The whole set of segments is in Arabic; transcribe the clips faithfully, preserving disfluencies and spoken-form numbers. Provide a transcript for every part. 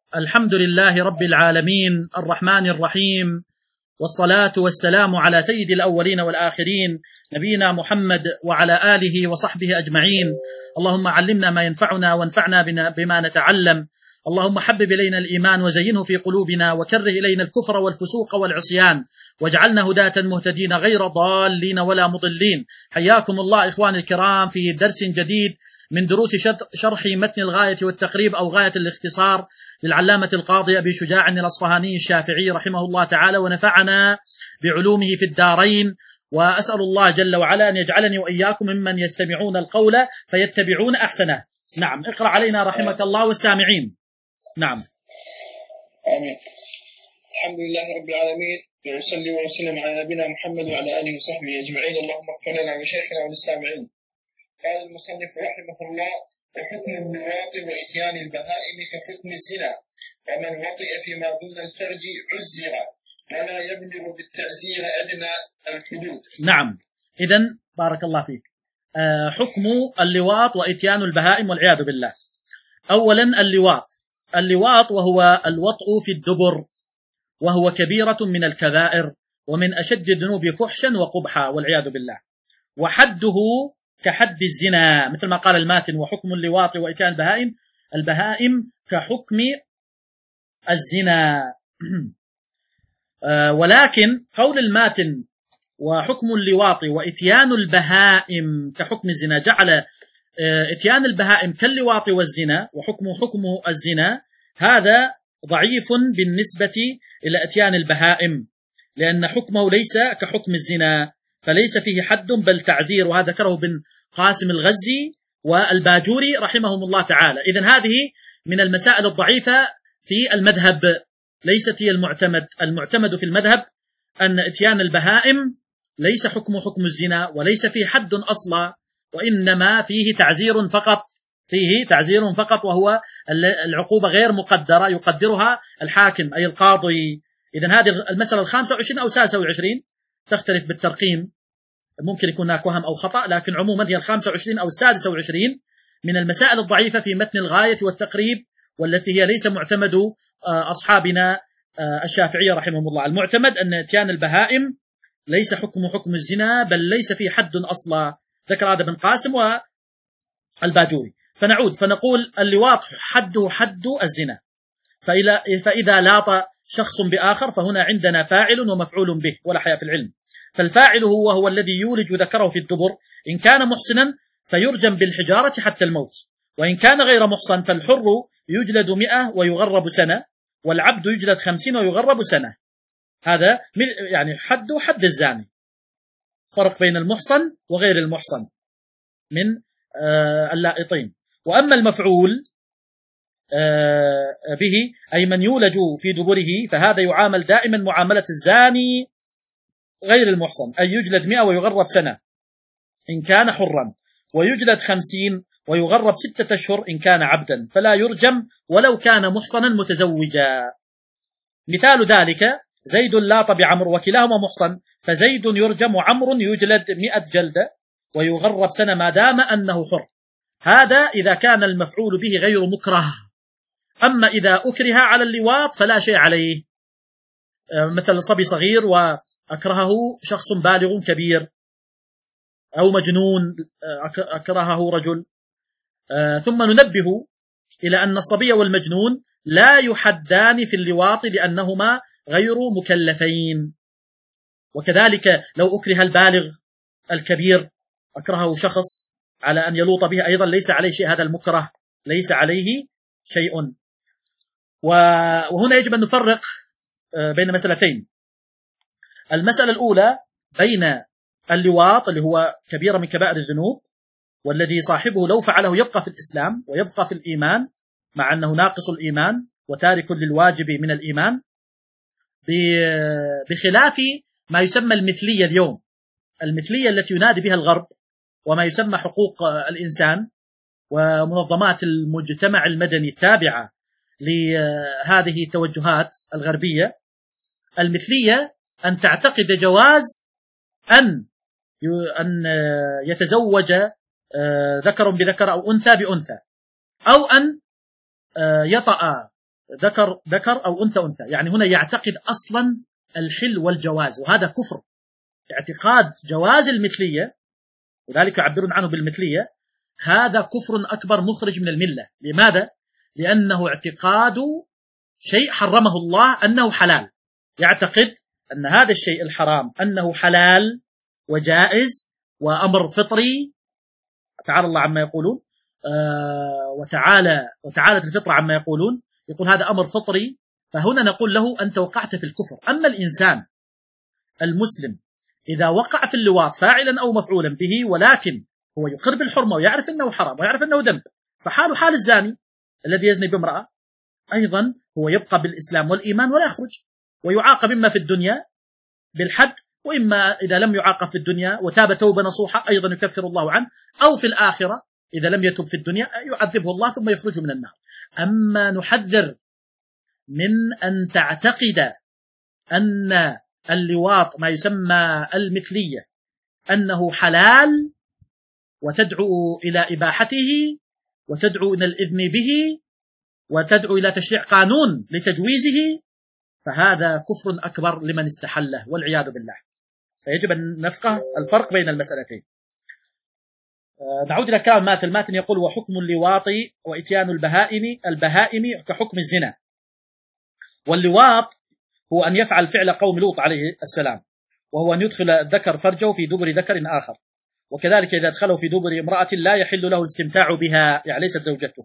الحمد لله رب العالمين الرحمن الرحيم، والصلاة والسلام على سيد الأولين والآخرين نبينا محمد وعلى آله وصحبه أجمعين. اللهم علمنا ما ينفعنا وانفعنا بما نتعلم. اللهم حبب إلينا الإيمان وزينه في قلوبنا، وكره إلينا الكفر والفسوق والعصيان، واجعلنا هداة مهتدين غير ضالين ولا مضلين. حياكم الله إخواني الكرام في درس جديد من دروس شرح متن الغاية والتقريب أو غاية الاختصار للعلامة القاضي أبي شجاع الأصفهاني الشافعي رحمه الله تعالى، ونفعنا بعلومه في الدارين. وأسأل الله جل وعلا أن يجعلني وإياكم ممن يستمعون القول فيتبعون أحسنه. نعم، اقرأ علينا رحمك الله والسامعين. نعم. آمين. الحمد لله رب العالمين، وصلي وسلم على نبينا محمد وعلى آله وصحبه أجمعين. اللهم اغفر لنا وشيخنا وللسامعين. قال المصنف رحمه الله: وحكم اللواط وإتيان البهائم كحكم الزنا، ومن وطئ فيما دون الفرج عزر، ولا يبلغ بالتعزير أدنى الحدود. نعم، إذن بارك الله فيك. آه حكم اللواط وإتيان البهائم والعياذ بالله. أولا اللواط، اللواط وهو الوطء في الدبر، وهو كبيرة من الكبائر ومن أشد الذنوب فحشا وقبحا والعياذ بالله. وحده كحد الزنا، مثل ما قال الماتن: وحكم اللواط وإتيان البهائم البهائم كحكم الزنا. ولكن قول الماتن وحكم اللواط وإتيان البهائم كحكم الزنا جعل إتيان البهائم كاللواط والزنا، وحكم حكم الزنا، هذا ضعيف بالنسبة إلى إتيان البهائم، لأن حكمه ليس كحكم الزنا، فليس فيه حد بل تعزير. وهذا ذكره بن قاسم الغزي والباجوري رحمهم الله تعالى. إذن هذه من المسائل الضعيفة في المذهب، ليست هي المعتمد. المعتمد في المذهب أن إتيان البهائم ليس حكم حكم الزنا، وليس فيه حد أصلا، وإنما فيه تعزير فقط، فيه تعزير فقط، وهو العقوبة غير مقدرة يقدرها الحاكم أي القاضي. إذن هذه المسألة الخامسة وعشرين أو السادسة وعشرين، تختلف بالترقيم، ممكن يكون هناك وهم أو خطأ، لكن عموما هي الخامسة وعشرين أو السادسة وعشرين من المسائل الضعيفة في متن الغاية والتقريب، والتي هي ليس معتمد أصحابنا الشافعية رحمهم الله. المعتمد أن إتيان البهائم ليس حكم حكم الزنا، بل ليس فيه حد أصلا، ذكر هذا ابن قاسم والباجوري. فنعود فنقول اللواط حده حد الزنا، فإذا لاط شخص بآخر فهنا عندنا فاعل ومفعول به، ولا حياء في العلم. فالفاعل هو هو الذي يولج ذكره في الدبر، إن كان محسنا فيرجم بالحجارة حتى الموت، وإن كان غير محصن فالحر يجلد مئة ويغرب سنة، والعبد يجلد خمسين ويغرب سنة. هذا يعني حد حد الزاني، فرق بين المحصن وغير المحصن من آه اللائطين. وأما المفعول آه به أي من يولج في دبره، فهذا يعامل دائما معاملة الزاني غير المحصن، أي يجلد مئة ويغرب سنة إن كان حرا، ويجلد خمسين ويغرب ستة أشهر إن كان عبدا، فلا يرجم ولو كان محصنا متزوجا. مثال ذلك: زيد لاط بعمر وكلاهما محصن، فزيد يرجم وعمر يجلد مئة جلدة ويغرب سنة ما دام أنه حر. هذا إذا كان المفعول به غير مكره. أما إذا أكره على اللواط فلا شيء عليه، مثل صبي صغير وأكرهه شخص بالغ كبير، أو مجنون أكرهه رجل. ثم ننبه إلى أن الصبي والمجنون لا يحدان في اللواط لأنهما غير مكلفين. وكذلك لو أكره البالغ الكبير، أكرهه شخص على أن يلوط به، أيضا ليس عليه شيء، هذا المكره ليس عليه شيء. وهنا يجب أن نفرق بين مسألتين. المسألة الأولى بين اللواط اللي هو كبيرة من كبائر الذنوب، والذي صاحبه لو فعله يبقى في الإسلام ويبقى في الإيمان، مع أنه ناقص الإيمان وتارك للواجب من الإيمان، بخلاف ما يسمى المثلية اليوم، المثلية التي ينادي بها الغرب، وما يسمى حقوق الإنسان ومنظمات المجتمع المدني التابعة لهذه التوجهات الغربية. المثلية أن تعتقد جواز أن أن يتزوج ذكر بذكر أو أنثى بأنثى، أو أن يطأ ذكر ذكر أو أنثى أنثى، يعني هنا يعتقد أصلا الحل والجواز، وهذا كفر. اعتقاد جواز المثلية، وذلك يعبرون عنه بالمثلية، هذا كفر أكبر مخرج من الملة. لماذا؟ لأنه اعتقاد شيء حرمه الله أنه حلال، يعتقد أن هذا الشيء الحرام أنه حلال وجائز وأمر فطري، تعالى الله عما يقولون آه وتعالى وتعالت الفطرة عما يقولون، يقول هذا أمر فطري، فهنا نقول له أنت وقعت في الكفر. أما الإنسان المسلم إذا وقع في اللواط فاعلا أو مفعولا به، ولكن هو يقر بالحرمة ويعرف أنه حرام ويعرف أنه ذنب، فحاله حال الزاني الذي يزني بامرأة، أيضا هو يبقى بالإسلام والإيمان ولا يخرج، ويعاقب إما في الدنيا بالحد، وإما إذا لم يعاقب في الدنيا وتاب توبة نصوحة أيضا يكفر الله عنه، أو في الآخرة إذا لم يتب في الدنيا يعذبه الله ثم يخرجه من النار. أما نحذر من أن تعتقد أن اللواط ما يسمى المثلية أنه حلال وتدعو إلى إباحته وتدعو إلى الإذن به وتدعو إلى تشريع قانون لتجويزه، فهذا كفر أكبر لمن استحله والعياذ بالله. فيجب أن نفقه الفرق بين المسألتين. نعود إلى كلام الماتن. الماتن يقول وحكم اللواط وإتيان البهائم البهائم كحكم الزنا. واللواط هو أن يفعل فعل قوم لوط عليه السلام، وهو أن يدخل الذكر فرجه في دبر ذكر آخر، وكذلك إذا ادخله في دبر امرأة لا يحل له الاستمتاع بها، يعني ليست زوجته.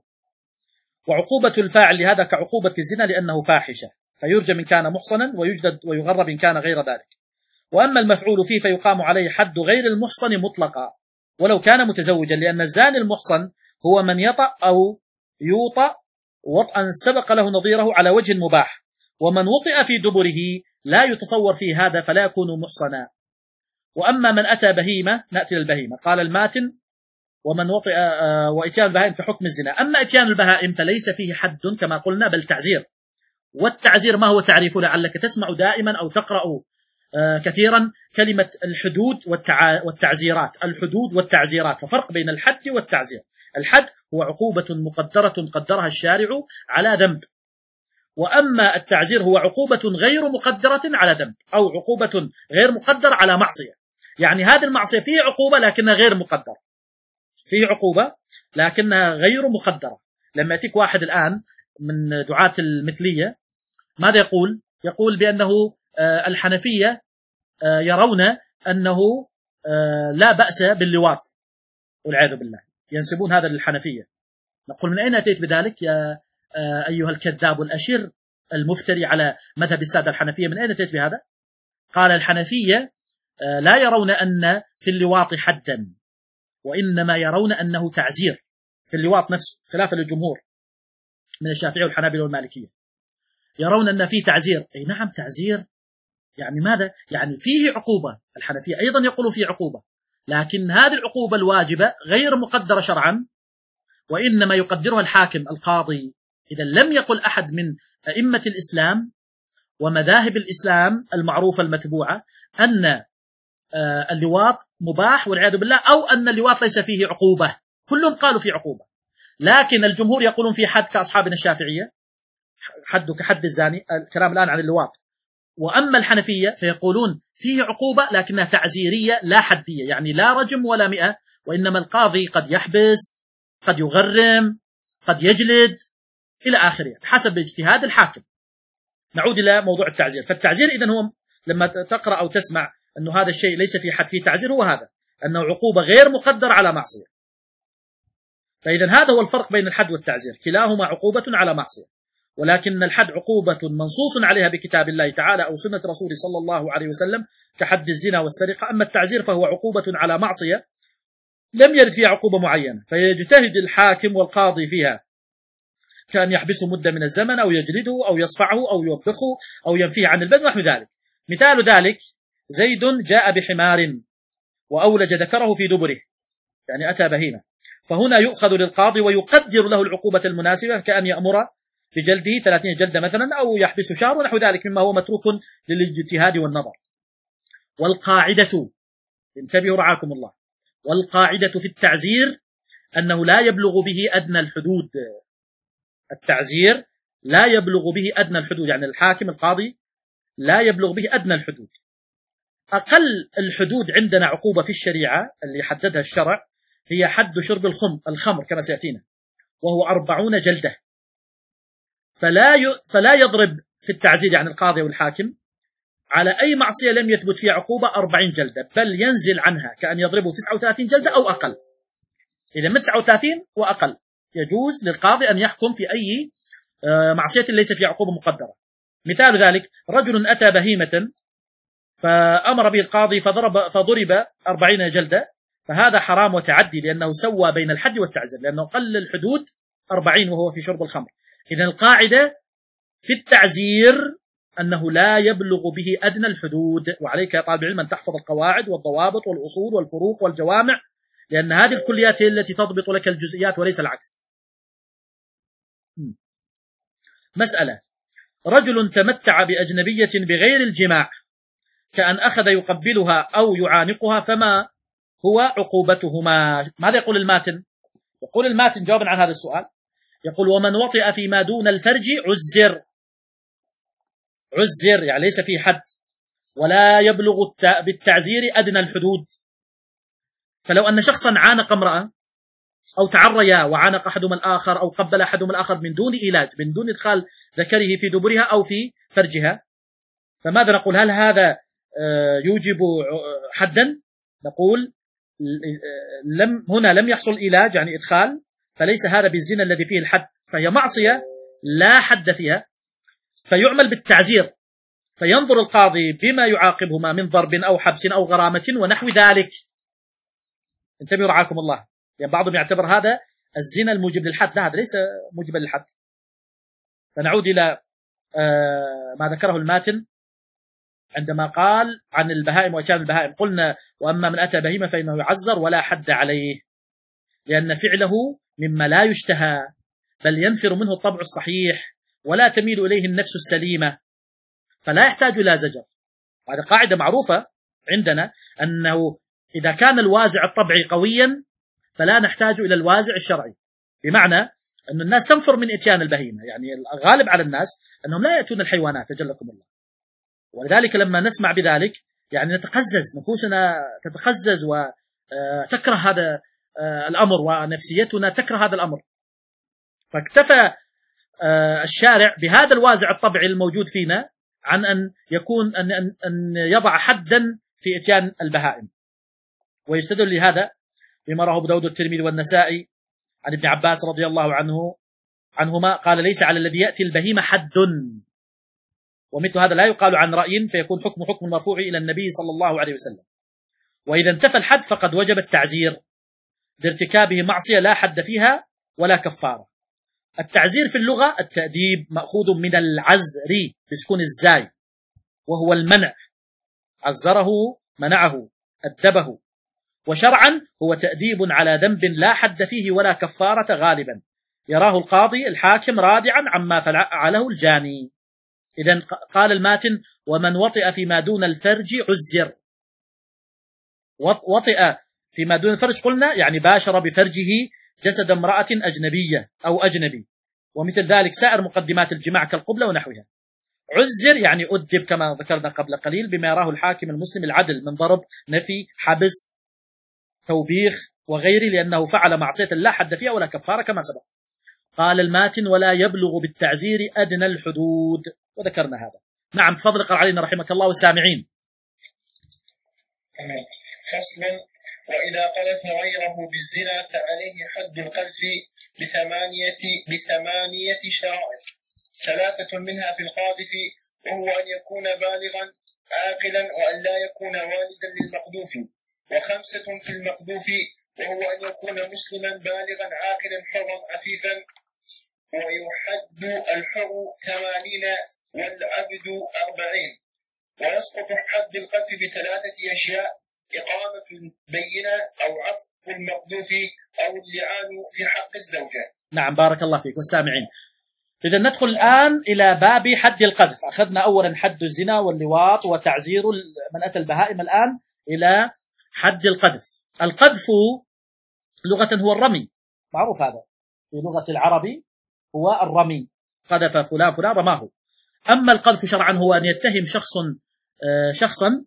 وعقوبة الفاعل لهذا كعقوبة الزنا لأنه فاحشة، فيرجم إن كان محصنا ويجلد ويغرب إن كان غير ذلك. وأما المفعول فيه فيقام عليه حد غير المحصن مطلقا ولو كان متزوجا، لأن الزاني المحصن هو من يطأ أو يوطأ وطئا سبق له نظيره على وجه مباح، ومن وطئ في دبره لا يتصور فيه هذا فلا يكون محصنا. وأما من أتى بهيمة، نأتي للبهيمة، قال الماتن ومن وطئ وإتيان البهائم كحكم الزنا. أما إتيان البهائم فليس فيه حد كما قلنا بل تعزير. والتعزير ما هو تعريفه؟ لعلك تسمع دائما أو تقرأ كثيرا كلمة الحدود والتعزيرات، الحدود والتعزيرات، ففرق بين الحد والتعزير. الحد هو عقوبة مقدرة قدرها الشارع على ذنب، وأما التعزير هو عقوبة غير مقدرة على ذنب، أو عقوبة غير مقدرة على معصية. يعني هذه المعصية فيه عقوبة لكنها غير مقدرة، فيه عقوبة لكنها غير مقدرة. لما يأتيك واحد الآن من دعاة المثلية ماذا يقول؟ يقول بأنه الحنفية يرون أنه لا بأس باللواط والعياذ بالله، ينسبون هذا للحنفية. نقول من أين أتيت بذلك يا أيها الكذاب الأشر المفتري على مذهب السادة الحنفية؟ من أين أتيت بهذا؟ قال الحنفية لا يرون أن في اللواط حدا، وإنما يرون أنه تعزير في اللواط نفسه، خلافا للجمهور من الشافعية والحنابلة والمالكية، يرون أن فيه تعزير. أي نعم تعزير، يعني ماذا؟ يعني فيه عقوبة. الحنفية أيضا يقولوا فيه عقوبة، لكن هذه العقوبة الواجبة غير مقدرة شرعا، وإنما يقدرها الحاكم القاضي. إذا لم يقل أحد من أئمة الإسلام ومذاهب الإسلام المعروفة المتبوعة أن اللواط مباح والعياذ بالله، أو أن اللواط ليس فيه عقوبة، كلهم قالوا فيه عقوبة، لكن الجمهور يقولون فيه حد كأصحابنا الشافعية، حد كحد الزاني، الكلام الآن عن اللواط. وأما الحنفية فيقولون فيه عقوبة لكنها تعزيرية لا حدية، يعني لا رجم ولا مئة، وإنما القاضي قد يحبس، قد يغرم، قد يجلد إلى آخره حسب اجتهاد الحاكم. نعود إلى موضوع التعزير. فالتعزير إذن هو لما تقرأ أو تسمع أنه هذا الشيء ليس فيه حد فيه تعزير، هو هذا أنه عقوبة غير مقدر على معصية. فإذن هذا هو الفرق بين الحد والتعزير، كلاهما عقوبة على معصية، ولكن الحد عقوبة منصوص عليها بكتاب الله تعالى أو سنة رسوله صلى الله عليه وسلم كحد الزنا والسرقة. أما التعزير فهو عقوبة على معصية لم يرد فيها عقوبة معينة، فيجتهد الحاكم والقاضي فيها، كان يحبسه مدة من الزمن أو يجلده أو يصفعه أو يوبخه أو ينفيه عن البلد ونحو ذلك. مثال ذلك زيد جاء بحمار وأولج ذكره في دبره، يعني أتى بهيمة، فهنا يؤخذ للقاضي ويقدر له العقوبة المناسبة، كأن يأمر بجلده ثلاثين جلدة مثلا أو يحبس شهر ونحو ذلك مما هو متروك للاجتهاد والنظر. والقاعدة، انتبهوا رعاكم الله، والقاعدة في التعزير أنه لا يبلغ به أدنى الحدود. التعزير لا يبلغ به أدنى الحدود، يعني الحاكم القاضي لا يبلغ به أدنى الحدود. أقل الحدود عندنا عقوبة في الشريعة اللي حددها الشرع هي حد شرب الخمر الخمر كما سيأتينا، وهو أربعون جلدة. فلا فلا يضرب في التعزير يعني القاضي أو الحاكم على أي معصية لم يثبت فيها عقوبة أربعين جلدة، بل ينزل عنها كأن يضربه تسعة وثلاثين جلدة أو أقل. إذا من تسعة وثلاثين وأقل يجوز للقاضي أن يحكم في أي معصية ليس فيها عقوبة مقدرة. مثال ذلك رجل أتى بهيمة فأمر به القاضي فضرب فضرب أربعين جلدة، فهذا حرام وتعدي لأنه سوى بين الحد والتعزير، لأنه قل الحدود أربعين وهو في شرب الخمر. إذن القاعدة في التعزير أنه لا يبلغ به أدنى الحدود. وعليك يا طالب العلم أن تحفظ القواعد والضوابط والأصول والفروق والجوامع، لأن هذه الكليات هي التي تضبط لك الجزئيات وليس العكس. مسألة: رجل تمتع بأجنبية بغير الجماع كأن أخذ يقبلها أو يعانقها، فما هو عقوبتهما؟ ماذا يقول الماتن؟ يقول الماتن جوابا عن هذا السؤال، يقول: ومن وطئ فيما دون الفرج عزر. عزر يعني ليس فيه حد، ولا يبلغ بالتعزير أدنى الحدود. فلو أن شخصا عانق امرأة أو تعريا وعانق أحدهما الآخر أو قبل أحدهما الآخر من دون إيلاج، من دون إدخال ذكره في دبرها أو في فرجها، فماذا نقول؟ هل هذا يوجب حدا؟ نقول لم هنا لم يحصل إيلاج يعني إدخال، فليس هذا بالزنا الذي فيه الحد، فهي معصية لا حد فيها، فيعمل بالتعزير، فينظر القاضي بما يعاقبهما من ضرب أو حبس أو غرامة ونحو ذلك. انتبهوا رعاكم الله، يعني بعضهم يعتبر هذا الزنا الموجب للحد، لا هذا ليس موجبا للحد. فنعود إلى ما ذكره الماتن عندما قال عن البهائم وإتيان البهائم، قلنا: وأما من أتى بهيمة فإنه يعزر ولا حد عليه، لأن فعله مما لا يشتهى، بل ينفر منه الطبع الصحيح ولا تميل إليه النفس السليمة، فلا يحتاج إلى زجر. هذه قاعدة معروفة عندنا، أنه إذا كان الوازع الطبعي قويا فلا نحتاج إلى الوازع الشرعي، بمعنى أن الناس تنفر من إتيان البهيمة، يعني الغالب على الناس أنهم لا يأتون الحيوانات تجلكم الله، ولذلك لما نسمع بذلك يعني نتقزز، نفوسنا تتقزز وتكره هذا الأمر ونفسيتنا تكره هذا الأمر. فاكتفى الشارع بهذا الوازع الطبعي الموجود فينا عن أن يكون أن أن يضع حدا في إتيان البهائم. ويستدل لهذا بما رواه أبو داود والترمذي والنسائي عن ابن عباس رضي الله عنه عنهما قال: ليس على الذي يأتي البهيمة حد. ومثل هذا لا يقال عن رأي، فيكون حكم حكم مرفوع إلى النبي صلى الله عليه وسلم. وإذا انتفى الحد فقد وجب التعزير لارتكابه معصية لا حد فيها ولا كفارة. التعزير في اللغة التأديب، مأخوذ من العزر بسكون الزاي، وهو المنع، عزره منعه أدبه. وشرعا هو تأديب على ذنب لا حد فيه ولا كفارة، غالبا يراه القاضي الحاكم رادعا عما فعله الجاني. إذن قال الماتن: ومن وطئ فيما دون الفرج عزر. وطئ فيما دون الفرج قلنا يعني باشر بفرجه جسد امرأة أجنبية أو أجنبي، ومثل ذلك سائر مقدمات الجماع كالقبلة ونحوها. عزر يعني أدب كما ذكرنا قبل قليل بما يراه الحاكم المسلم العدل من ضرب، نفي، حبس، توبيخ وغيره، لأنه فعل معصية لا حد فيها ولا كفارة كما سبق. قال الماتن: ولا يبلغ بالتعزير أدنى الحدود، وذكرنا هذا. نعم، تفضل اقرأ علينا رحمك الله والسامعين. تمام. فصل: وإذا قذف غيره بالزنا فعليه حد القذف بثمانية بثمانية شرائط، ثلاثة منها في القاذف، وهو أن يكون بالغا عاقلا وأن لا يكون والدا للمقذوف، وخمسة في المقذوف، وهو أن يكون مسلما بالغا عاقلا حرا عفيفا، ويحد الحر ثمانين والعبد أربعين. ويسقط حد القذف بثلاثة أشياء: إقامة البينة أو عفو المقذوف أو اللعان في حق الزوجة. نعم، بارك الله فيك والسامعين. إذا ندخل الآن إلى باب حد القذف. أخذنا أولا حد الزنا واللواط وتعزير من أتى البهائم، الآن إلى حد القذف. القذف لغة هو الرمي، معروف هذا في لغة العربي هو الرمي، قذف فلان فلان رماه. أما القذف شرعا هو أن يتهم شخص شخصا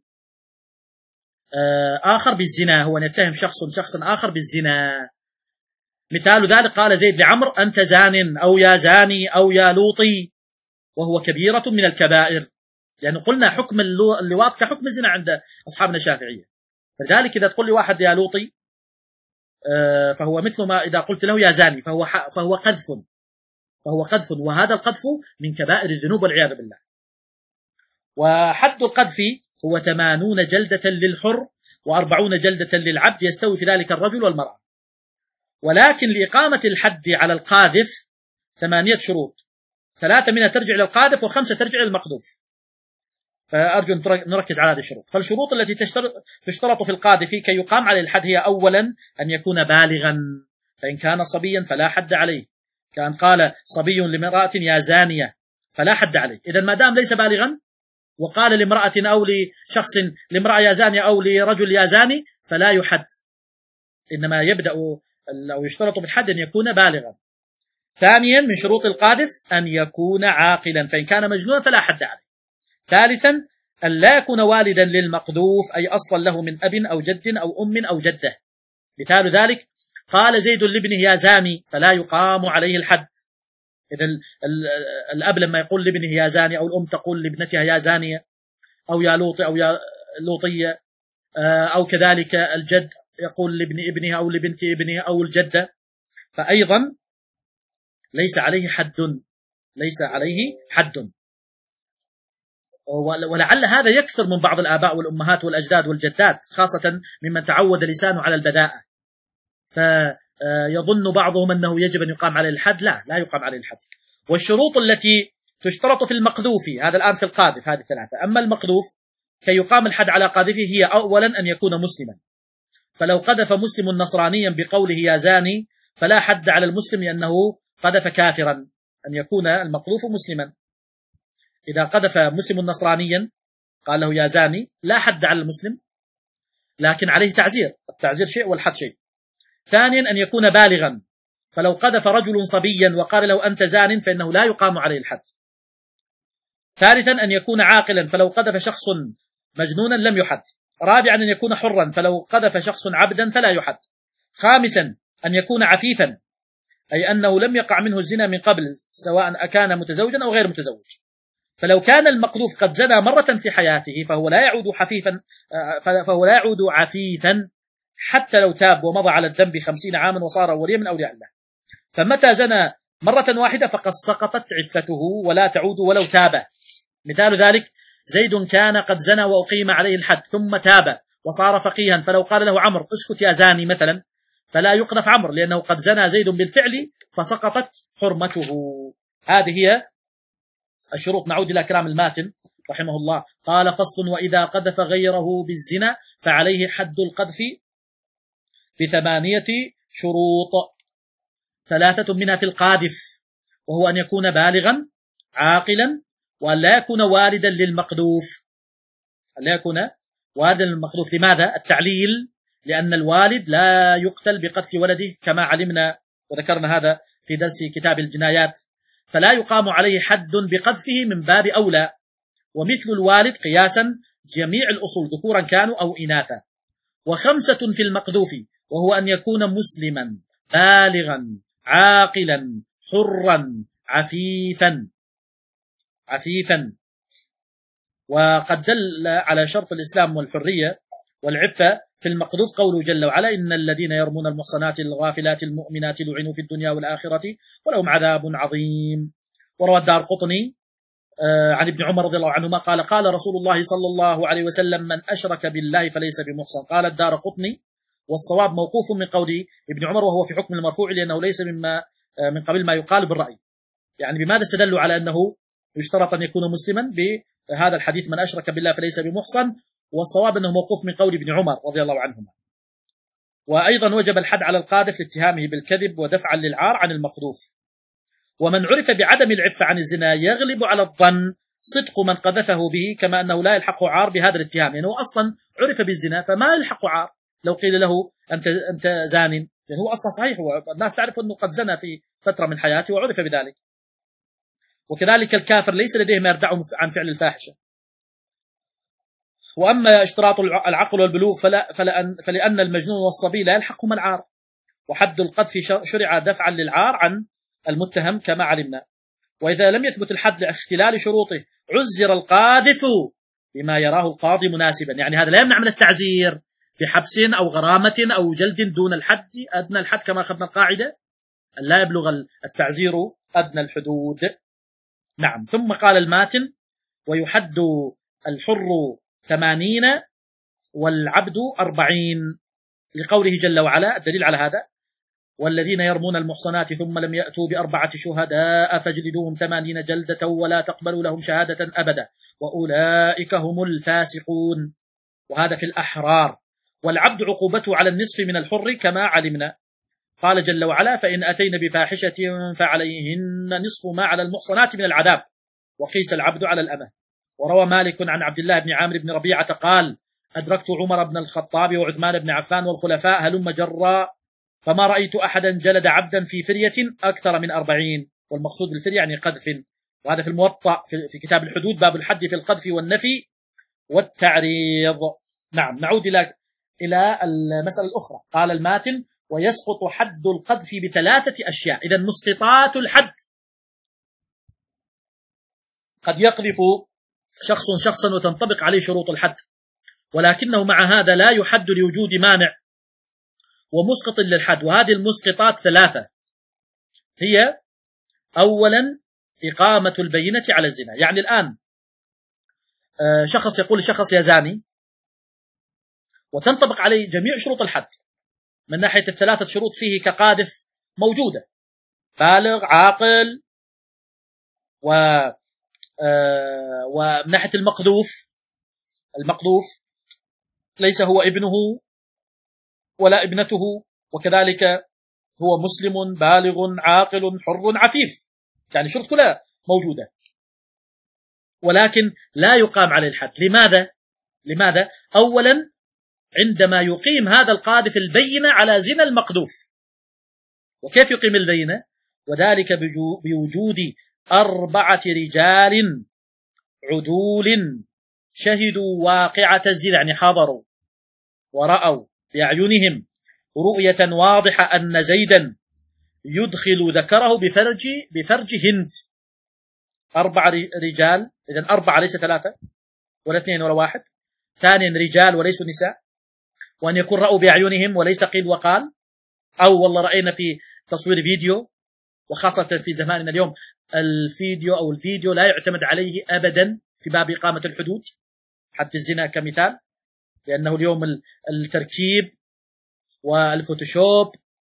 آخر بالزنا، هو أن يتهم شخص شخصا آخر بالزنا. مثال ذلك قال زيد لعمرو أنت زان أو يا زاني أو يا لوطي، وهو كبيرة من الكبائر، لأن يعني قلنا حكم اللواط كحكم الزنا عند أصحابنا الشافعية. فلذلك إذا تقول لي واحد يا لوطي فهو مثل ما إذا قلت له يا زاني، فهو فهو قذف فهو قذف وهذا القذف من كبائر الذنوب والعياذ بالله. وحد القذف هو ثمانون جلدة للحر وأربعون جلدة للعبد، يستوي في ذلك الرجل والمرأة. ولكن لإقامة الحد على القاذف ثمانية شروط، ثلاثة منها ترجع للقاذف وخمسة ترجع للمقذوف، فأرجو أن نركز على هذه الشروط. فالشروط التي تشترط في القاذف كي يقام عليه الحد هي أولا أن يكون بالغا، فإن كان صبيا فلا حد عليه، كان قال صبي لامرأة يا زانية فلا حد عليه. إذن ما دام ليس بالغا وقال لامرأة أو لشخص لامرأة يا زانية أو لرجل يا زاني فلا يحد، إنما يبدأ أو يشترط في الحد أن يكون بالغا. ثانيا من شروط القاذف أن يكون عاقلا، فإن كان مجنونا فلا حد عليه. ثالثا أن لا يكون والدا للمقذوف، أي أصلا له من أب أو جد أو أم أو جدة. مثال ذلك قال زيد لابنه يا زاني فلا يقام عليه الحد. إذا الأب لما يقول لابنه يا زاني أو الأم تقول لابنتها يا زانية أو يا لوطي أو يا لوطية، أو كذلك الجد يقول لابن ابنه أو لبنت ابنه أو الجدة، فأيضا ليس عليه حد ليس عليه حد. ولعل هذا يكثر من بعض الآباء والأمهات والأجداد والجدات، خاصة ممن تعود لسانه على البذاءة، فيظن بعضهم أنه يجب أن يقام عليه الحد. لا لا يقام عليه الحد. والشروط التي تشترط في المقذوف، هذا الآن في القاذف، هذه ثلاثة. أما المقذوف كي يقام الحد على قاذفه هي أولا أن يكون مسلما، فلو قذف مسلم نصرانيا بقوله يا زاني فلا حد على المسلم لأنه قذف كافرا، أن يكون المقذوف مسلما. إذا قذف مسلم نصرانيا قال له يا زاني لا حد على المسلم، لكن عليه تعزير، التعزير شيء والحد شيء. ثانيا أن يكون بالغا، فلو قذف رجل صبيا وقال له أنت زان فإنه لا يقام عليه الحد. ثالثا أن يكون عاقلا، فلو قذف شخص مجنونا لم يحد. رابعا أن يكون حرا، فلو قذف شخص عبدا فلا يحد. خامسا أن يكون عفيفا، أي أنه لم يقع منه الزنا من قبل سواء أكان متزوجا أو غير متزوج، فلو كان المقذوف قد زنى مرة في حياته فهو لا يعود حفيفا فهو لا يعود عفيفا حتى لو تاب ومضى على الذنب خمسين عاما وصار وليا من أولياء الله. فمتى زنى مرة واحدة فقد سقطت عفته ولا تعود ولو تاب. مثال ذلك زيد كان قد زنى وأقيم عليه الحد ثم تاب وصار فقيها، فلو قال له عمرو اسكت يا زاني مثلا فلا يقذف عمرو لأنه قد زنى زيد بالفعل فسقطت حرمته. هذه هي الشروط. نعود إلى كلام الماتن رحمه الله، قال فصل: وإذا قذف غيره بالزنا فعليه حد القذف بثمانية شروط، ثلاثة منها في القاذف، وهو أن يكون بالغا عاقلا وأن لا يكون والدا للمقذوف. أن لا يكون والدا للمقذوف. لماذا؟ التعليل: لأن الوالد لا يقتل بقتل ولده كما علمنا وذكرنا هذا في درس كتاب الجنايات، فلا يقام عليه حد بقذفه من باب أولى. ومثل الوالد قياسا جميع الأصول ذكورا كانوا أو إناثا. وخمسة في المقذوف، وهو أن يكون مسلما بالغا عاقلا حرا عفيفا عفيفا وقد دل على شرط الإسلام والحرية والعفة في المقذوف قوله جل وعلا: إن الذين يرمون المحصنات الغافلات المؤمنات لعنوا في الدنيا والآخرة ولهم عذاب عظيم. وروى الدارقطني عن ابن عمر رضي الله عنهما قال: قال رسول الله صلى الله عليه وسلم: من أشرك بالله فليس بمحصن. قال الدارقطني: والصواب موقوف من قول ابن عمر وهو في حكم المرفوع لأنه ليس مما من قبل ما يقال بالرأي. يعني بماذا استدلوا على أنه يشترط أن يكون مسلما؟ بهذا الحديث: من أشرك بالله فليس بمحصن، والصواب أنه موقوف من قول ابن عمر رضي الله عنهما. وأيضا وجب الحد على القاذف لاتهامه بالكذب ودفعا للعار عن المقذوف. ومن عرف بعدم العفة عن الزنا يغلب على الظن صدق من قذفه به، كما أنه لا يلحقه عار بهذا الاتهام، لأنه يعني أصلا عرف بالزنا فما يلحقه عار لو قيل له أنت أنت زان، لأنه يعني هو أصلا صحيح، والناس تعرف أنه قد زنى في فترة من حياته وعرف بذلك. وكذلك الكافر ليس لديه ما يردعه عن فعل الفاحشة. وأما اشتراط العقل والبلوغ فلا فلأن, فلأن المجنون والصبي لا يلحقهما العار، وحد القذف شرع دفعا للعار عن المتهم كما علمنا. وإذا لم يثبت الحد لاختلال شروطه عزر القاذف بما يراه القاضي مناسبا، يعني هذا لا يمنع من التعزير بحبس أو غرامة أو جلد دون الحد أدنى الحد، كما أخذنا القاعدة أن لا يبلغ التعزير أدنى الحدود. نعم. ثم قال الماتن: ويحد الحر ثمانين والعبد أربعين، لقوله جل وعلا. الدليل على هذا: والذين يرمون المحصنات ثم لم يأتوا بأربعة شهداء فاجلدوهم ثمانين جلدة ولا تقبلوا لهم شهادة أبدا وأولئك هم الفاسقون. وهذا في الأحرار. والعبد عقوبته على النصف من الحر كما علمنا. قال جل وعلا: فإن أتين بفاحشة فعليهن نصف ما على المحصنات من العذاب، وقيس العبد على الأمة. وروى مالك عن عبد الله بن عامر بن ربيعة قال: أدركت عمر بن الخطاب وعثمان بن عفان والخلفاء هلم جرا، فما رأيت أحدا جلد عبدا في فرية أكثر من أربعين. والمقصود بالفرية يعني قذف. وهذا في الموطأ في كتاب الحدود، باب الحد في القذف والنفي والتعريض. نعم. نعود إلى إلى المسألة الأخرى. قال الماتن: ويسقط حد القذف بثلاثة أشياء. إذن مسقطات الحد: قد يقذف شخص شخصا وتنطبق عليه شروط الحد، ولكنه مع هذا لا يحد لوجود مانع ومسقط للحد. وهذه المسقطات ثلاثة: هي أولا إقامة البينة على الزنا. يعني الآن شخص يقول لشخص يا زاني، وتنطبق عليه جميع شروط الحد من ناحية الثلاثة شروط فيه كقاذف موجودة: بالغ، عاقل، و ومن ناحية المقذوف، المقذوف ليس هو ابنه ولا ابنته، وكذلك هو مسلم بالغ عاقل حر عفيف، يعني شروط كلها موجودة، ولكن لا يقام عليه الحد. لماذا؟ لماذا؟ أولا عندما يقيم هذا القاذف البينة على زنا المقذوف. وكيف يقيم البينة؟ وذلك بوجود أربعة رجال عدول شهدوا واقعة الزنا، يعني حضروا ورأوا بأعينهم رؤية واضحة أن زيدا يدخل ذكره بفرج بفرج هند. أربع رجال، إذن أربعة ليس ثلاثة ولا اثنين ولا واحد. ثانيا رجال وليسوا نساء، وأن يكون رأوا بأعينهم وليس قيل وقال، أو والله رأينا في تصوير فيديو. وخاصة في زماننا اليوم الفيديو أو الفيديو لا يعتمد عليه أبدا في باب إقامة الحدود، حتى الزنا كمثال، لأنه اليوم التركيب والفوتوشوب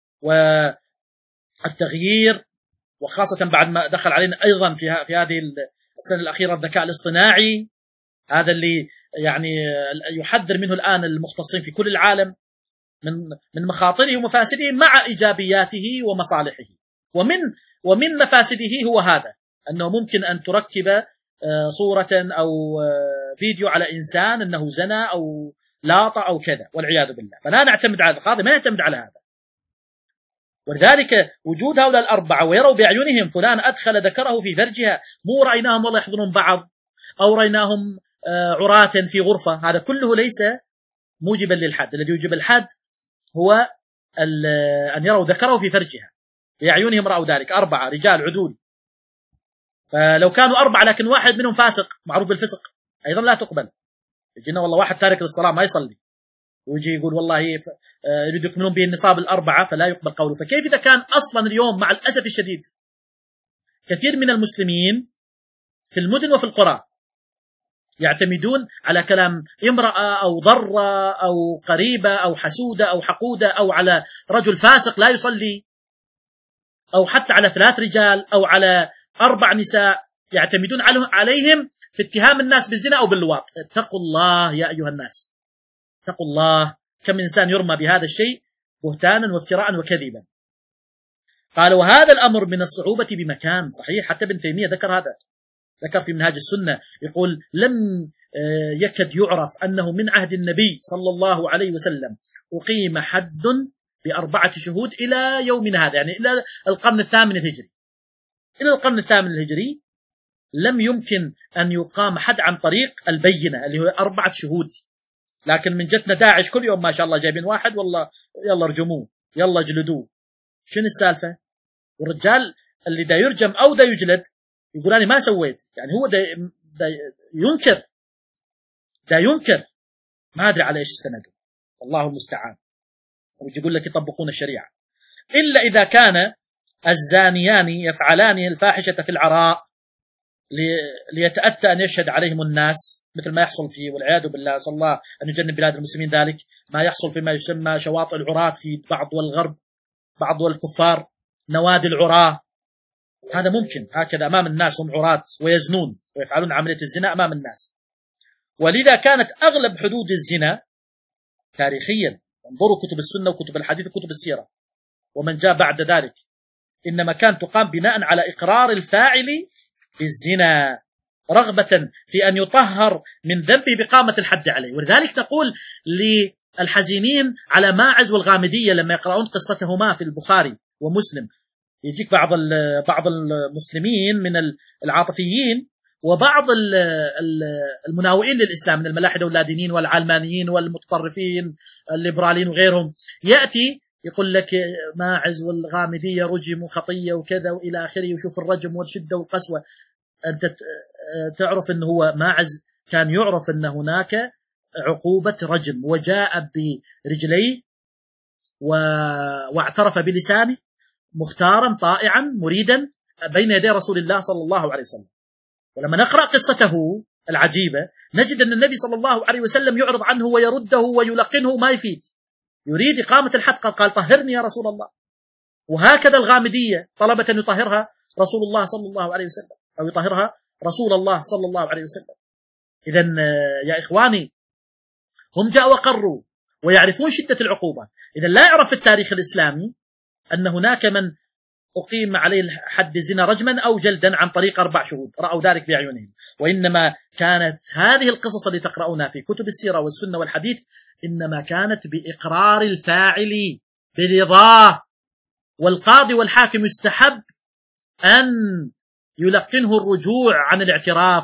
والتغيير، وخاصة بعد ما دخل علينا أيضا في في هذه السنة الأخيرة الذكاء الاصطناعي، هذا اللي يعني يحذر منه الآن المختصين في كل العالم من من مخاطره ومفاسده مع إيجابياته ومصالحه. ومن ومن مفاسده هو هذا، أنه ممكن أن تركب صورة أو فيديو على إنسان أنه زنى أو لاط أو كذا والعياذ بالله. فلا نعتمد على القاضي، ما يعتمد على هذا. ولذلك وجود هؤلاء الأربعة ويروا بأعينهم فلان أدخل ذكره في فرجها، مو رأيناهم والله يحضنون بعض أو رأيناهم عراة في غرفة، هذا كله ليس موجبا للحد. الذي يوجب الحد هو أن يروا ذكره في فرجها بأعينهم، رأوا ذلك. أربعة رجال عدول، فلو كانوا أربعة لكن واحد منهم فاسق معروف بالفسق أيضا لا تقبل. يجينا والله واحد تارك للصلاة ما يصلي ويجي يقول والله يريد يكملون به النصاب الأربعة، فلا يقبل قوله. فكيف إذا كان أصلا اليوم مع الأسف الشديد كثير من المسلمين في المدن وفي القرى يعتمدون على كلام امرأة أو ضرة أو قريبة أو حسودة أو حقودة أو على رجل فاسق لا يصلي، أو حتى على ثلاث رجال أو على أربع نساء، يعتمدون عليهم في اتهام الناس بالزنا أو باللواط. اتقوا الله يا أيها الناس، اتقوا الله. كم من إنسان يرمى بهذا الشيء بهتانا وافتراء وكذبا. قال وهذا الأمر من الصعوبة بمكان. صحيح، حتى ابن تيمية ذكر هذا، ذكر في منهاج السنة، يقول لم يكد يعرف أنه من عهد النبي صلى الله عليه وسلم أقيم حد بأربعة شهود إلى يومنا هذا، يعني إلى القرن الثامن الهجري. إلى القرن الثامن الهجري لم يمكن أن يقام حد عن طريق البينة اللي هو أربعة شهود. لكن من جتنا داعش كل يوم ما شاء الله جايبين واحد والله يلا رجموه يلا جلدوه. شنو السالفة؟ والرجال اللي دا يرجم أو دا يجلد يقول أنا ما سويت، يعني هو دا, دا ينكر دا ينكر ما أدري على إيش استندوا، والله المستعان. ويقول لك يطبقون الشريعة إلا إذا كان الزانيان يفعلان الفاحشة في العراء ليتأتى أن يشهد عليهم الناس، مثل ما يحصل فيه والعياذ بالله، صلى الله أن يجنب بلاد المسلمين ذلك، ما يحصل فيما يسمى شواطئ العراة في بعض دول الغرب، بعض دول الكفار، نوادي العراة. هذا ممكن هكذا أمام الناس هم عراة ويزنون ويفعلون عملية الزنا أمام الناس. ولذا كانت أغلب حدود الزنا تاريخيا، انظروا كتب السنة وكتب الحديث وكتب السيرة ومن جاء بعد ذلك، إنما كان تقام بناء على إقرار الفاعل بالزنا رغبة في أن يطهر من ذنبه بقامة الحد عليه. ولذلك نقول للحزينين على ماعز والغامدية لما يقرؤون قصتهما في البخاري ومسلم، يجيك بعض بعض المسلمين من العاطفيين وبعض المناوئين للإسلام من الملاحدة واللادينيين والعلمانيين والمتطرفين الليبراليين وغيرهم، يأتي يقول لك ماعز والغامدية رجموا خطية وكذا وإلى آخره، وشوف الرجم والشدة والقسوة. أنت تعرف أنه هو ماعز كان يعرف أن هناك عقوبة رجم، وجاء برجليه واعترف بلسانه مختارا طائعا مريدا بين يدي رسول الله صلى الله عليه وسلم. ولما نقرأ قصته العجيبة نجد أن النبي صلى الله عليه وسلم يعرض عنه ويرده ويلقنه ما يفيد، يريد إقامة الحد، قال طهرني يا رسول الله. وهكذا الغامدية طلبت أن يطهرها رسول الله صلى الله عليه وسلم أو يطهرها رسول الله صلى الله عليه وسلم. إذن يا إخواني هم جاءوا وقروا ويعرفون شدة العقوبة. إذن لا يعرف في التاريخ الإسلامي أن هناك من أقيم عليه حد الزنا رجما أو جلدا عن طريق أربع شهود رأوا ذلك بأعينهم، وإنما كانت هذه القصص اللي تقرؤونها في كتب السيرة والسنة والحديث إنما كانت بإقرار الفاعل برضاه، والقاضي والحاكم يستحب أن يلقنه الرجوع عن الاعتراف.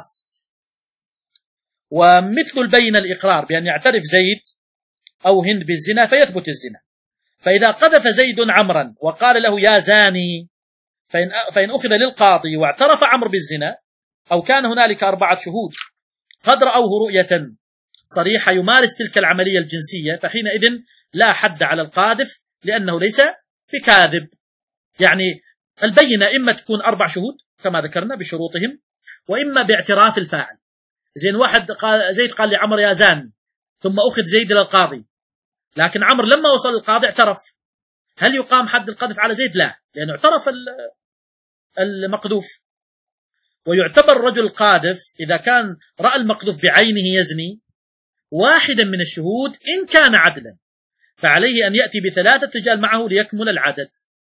ومثل البين الإقرار بأن يعترف زيد أو هند بالزنا فيثبت الزنا. فإذا قذف زيد عمرا وقال له يا زاني، فإن, فإن أخذ للقاضي واعترف عمرو بالزنا أو كان هنالك أربعة شهود قد رأوه رؤية صريحة يمارس تلك العملية الجنسية، فحينئذ لا حد على القاذف لأنه ليس بكاذب. يعني البينة إما تكون أربع شهود كما ذكرنا بشروطهم، وإما باعتراف الفاعل. زين واحد قال زيد قال لعمر يا زاني، ثم أخذ زيد إلى القاضي، لكن عمر لما وصل القاضي اعترف، هل يقام حد القذف على زيد؟ لا، لأنه اعترف المقذوف. ويعتبر الرجل القاذف إذا كان رأى المقذوف بعينه يزني واحدا من الشهود إن كان عدلا، فعليه أن يأتي بثلاثة رجال معه ليكمل العدد.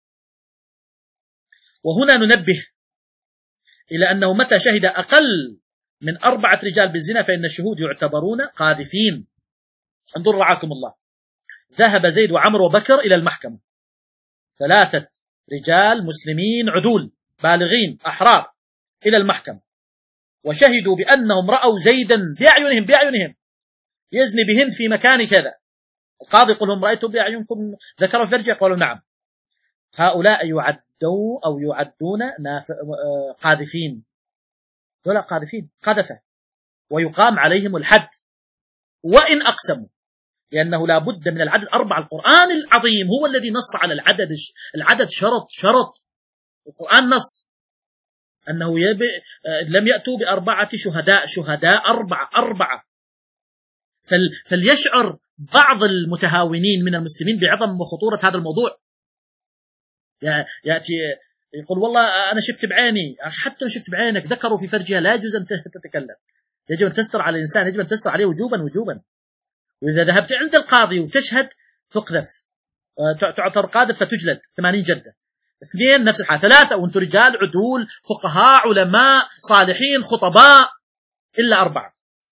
وهنا ننبه إلى أنه متى شهد أقل من أربعة رجال بالزنا فإن الشهود يعتبرون قاذفين. انظر رعاكم الله، ذهب زيد وعمر وبكر إلى المحكمة، ثلاثة رجال مسلمين عدول بالغين أحرار إلى المحكمة، وشهدوا بأنهم رأوا زيدا بأعينهم بأعينهم يزني بهند في مكان كذا. القاضي يقول لهم رأيتم بأعينكم ذكروا فرجة؟ قالوا نعم. هؤلاء يعدوا أو يعدون قاذفين، ولا قاذفين قذفة، ويقام عليهم الحد وإن أقسموا، لأنه لا بد من العدد أربعة. القرآن العظيم هو الذي نص على العدد. العدد شرط شرط القرآن نص أنه يب... لم يأتوا بأربعة شهداء شهداء أربعة أربعة فل... فليشعر بعض المتهاونين من المسلمين بعظم وخطورة هذا الموضوع. يأتي يقول والله أنا شفت بعيني، حتى لو شفت بعينك ذكروا في فرجها لا يجوز أن تتكلم، يجب أن تستر على الإنسان، يجب أن تستر عليه وجوبا وجوبا. وإذا ذهبت عند القاضي وتشهد تقذف، تعتبر قاذف فتجلد ثمانين جلدة. اثنين نفس الحال، ثلاثة وانتم رجال عدول فقهاء علماء صالحين خطباء، إلا أربعة.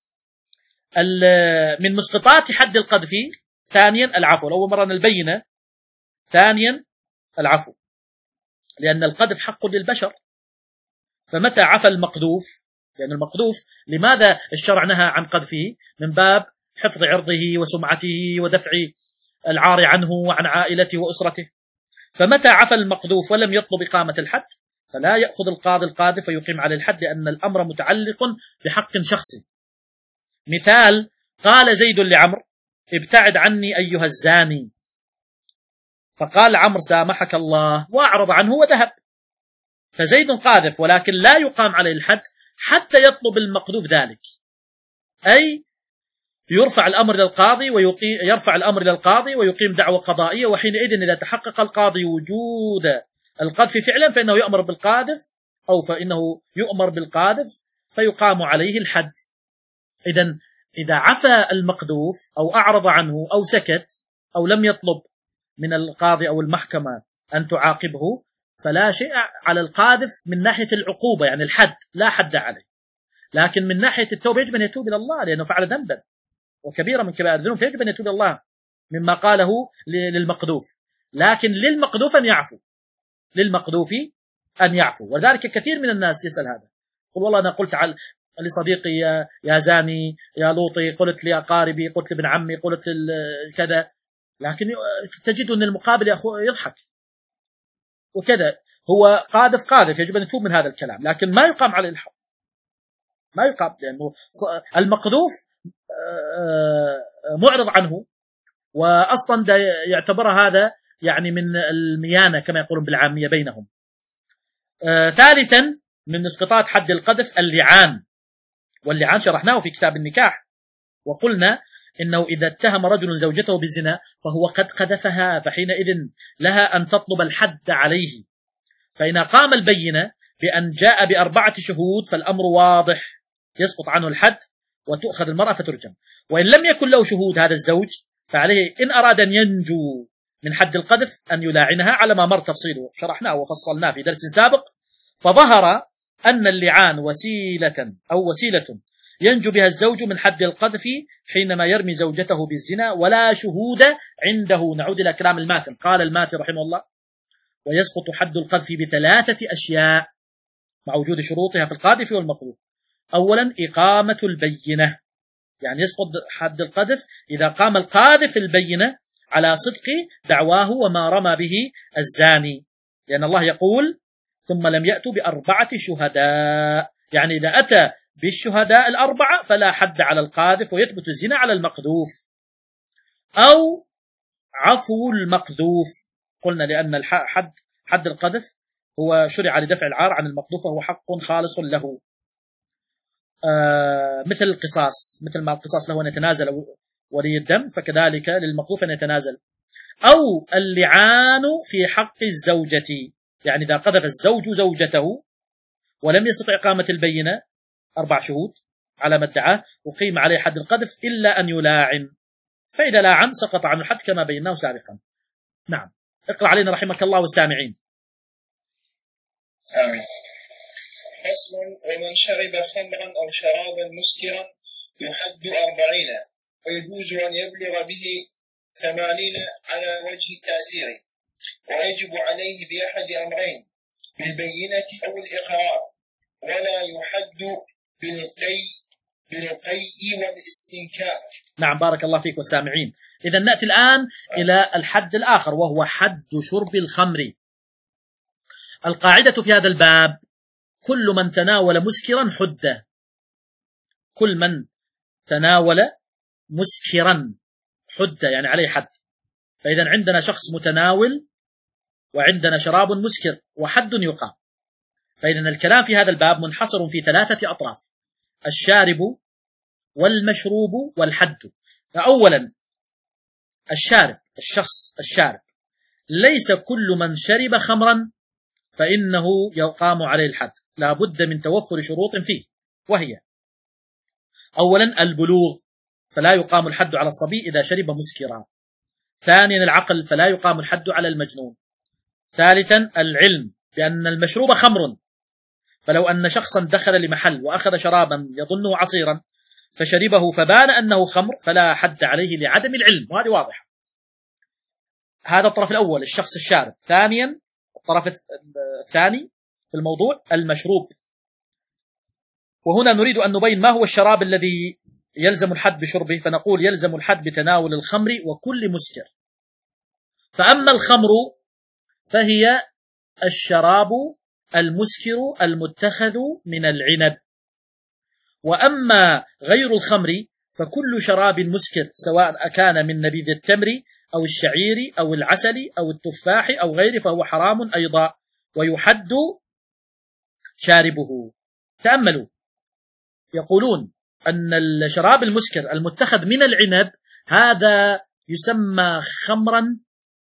من مسقطات حد القذف ثانيا العفو، أول مرة البينة، ثانيا العفو، لأن القذف حق للبشر، فمتى عفى المقذوف، لأن يعني المقذوف لماذا الشرع نهى عن قذفه؟ من باب حفظ عرضه وسمعته ودفع العار عنه وعن عائلته وأسرته. فمتى عفى المقذوف ولم يطلب إقامة الحد فلا يأخذ القاضي القاذف ويقيم عليه الحد، لأن الأمر متعلق بحق شخصي. مثال: قال زيد لعمرو: ابتعد عني أيها الزاني، فقال عمرو: سامحك الله، وأعرض عنه وذهب. فزيد قاذف، ولكن لا يقام عليه الحد حتى يطلب المقذوف ذلك، أي يرفع الأمر للقاضي ويقيم يرفع الأمر للقاضي ويقيم دعوة قضائية، وحينئذ إذا تحقق القاضي وجود القذف فعلا فإنه يؤمر بالقاذف أو فإنه يؤمر بالقاذف فيقام عليه الحد. إذن إذا عفى المقذوف أو أعرض عنه أو سكت أو لم يطلب من القاضي أو المحكمة أن تعاقبه فلا شيء على القاذف من ناحية العقوبة، يعني الحد لا حد عليه، لكن من ناحية التوبة يجب أن يتوب إلى الله لأنه فعل ذنبا وكبيرة من كبائر الذنوب، فيجب أن يتوب إلى الله مما قاله للمقذوف. لكن للمقذوف أن يعفو، للمقذوف أن يعفو. وذلك كثير من الناس يسأل هذا، قل والله أنا قلت على لصديقي يا, يا زاني يا لوطي، قلت لأقاربي، قلت لابن عمي، قلت كذا، لكن تجد أن المقابل يضحك وكذا. هو قاذف قاذف يجب أن يتوب من هذا الكلام، لكن ما يقام عليه الحد، ما يقام، لأنه المقذوف معرض عنه، وأصلا يعتبر هذا يعني من الميانة كما يقولون بالعامية بينهم. آه ثالثا من اسقاطات حد القذف اللعان، واللعان شرحناه في كتاب النكاح، وقلنا إنه إذا اتهم رجل زوجته بالزنا فهو قد قذفها، فحينئذ لها أن تطلب الحد عليه. فإن قام البينة بأن جاء بأربعة شهود فالأمر واضح، يسقط عنه الحد وتؤخذ المرأة فترجم. وإن لم يكن له شهود هذا الزوج فعليه إن أراد أن ينجو من حد القذف أن يلاعنها على ما مر تفصيله، شرحناه وفصلناه في درس سابق. فظهر أن اللعان وسيلة أو وسيلة ينجو بها الزوج من حد القذف حينما يرمي زوجته بالزنا ولا شهود عنده. نعود إلى كلام الماتن، قال الماتن رحمه الله: ويسقط حد القذف بثلاثة أشياء مع وجود شروطها في القاذف والمفروض. أولا إقامة البينة، يعني يسقط حد القذف إذا قام القاذف البينة على صدق دعواه وما رمى به الزاني، لأن الله يقول: ثم لم يأتوا بأربعة شهداء، يعني إذا أتى بالشهداء الأربعة فلا حد على القاذف ويثبت الزنا على المقذوف. أو عفو المقذوف، قلنا لأن الحد حد القذف هو شرع لدفع العار عن المقذوف وهو حق خالص له، آه مثل القصاص، مثل ما القصاص له أن يتنازل ولي الدم فكذلك للمقذوف أن يتنازل. أو اللعان في حق الزوجة، يعني إذا قذف الزوج زوجته ولم يستطع إقامة البينة أربع شهود على ما ادعاه وقيم عليه حد القذف إلا أن يلاعن، فإذا لاعن سقط عن الحد كما بيناه سابقا. نعم، اقرأ علينا رحمك الله والسامعين. آمين. فصل: ومن شرب خمرا أو شرابا مسكرا يحد أربعين، ويجوز أن يبلغ به ثمانين على وجه التأثير، ويجب عليه بأحد أمرين: بالبينة أو الإقرار، ولا يحد بالقي بالقي والاستنكار. نعم، بارك الله فيك والسامعين. إذا نأتي الآن إلى الحد الآخر وهو حد شرب الخمر. القاعدة في هذا الباب: كل من تناول مسكرا حد، كل من تناول مسكرا حد يعني عليه حد. فإذا عندنا شخص متناول وعندنا شراب مسكر وحد يقام. فإذا الكلام في هذا الباب منحصر في ثلاثة أطراف: الشارب والمشروب والحد. فأولا الشارب، الشخص الشارب، ليس كل من شرب خمرا فإنه يقام عليه الحد، لا بد من توفر شروط فيه، وهي: أولا البلوغ، فلا يقام الحد على الصبي إذا شرب مسكرا. ثانيا العقل، فلا يقام الحد على المجنون. ثالثا العلم، لأن المشروب خمر، فلو أن شخصا دخل لمحل وأخذ شرابا يظنه عصيرا فشربه فبان أنه خمر فلا حد عليه لعدم العلم، وهذه واضحة. هذا الطرف الأول الشخص الشارب. ثانيا الطرف الثاني في الموضوع المشروب، وهنا نريد أن نبين ما هو الشراب الذي يلزم الحد بشربه، فنقول يلزم الحد بتناول الخمر وكل مسكر. فأما الخمر فهي الشراب المسكر المتخذ من العنب، وأما غير الخمر فكل شراب مسكر سواء كان من نبيذ التمر أو الشعير أو العسل أو التفاح أو غيره فهو حرام أيضا ويحد شاربه. تأملوا، يقولون أن الشراب المسكر المتخذ من العنب هذا يسمى خمرا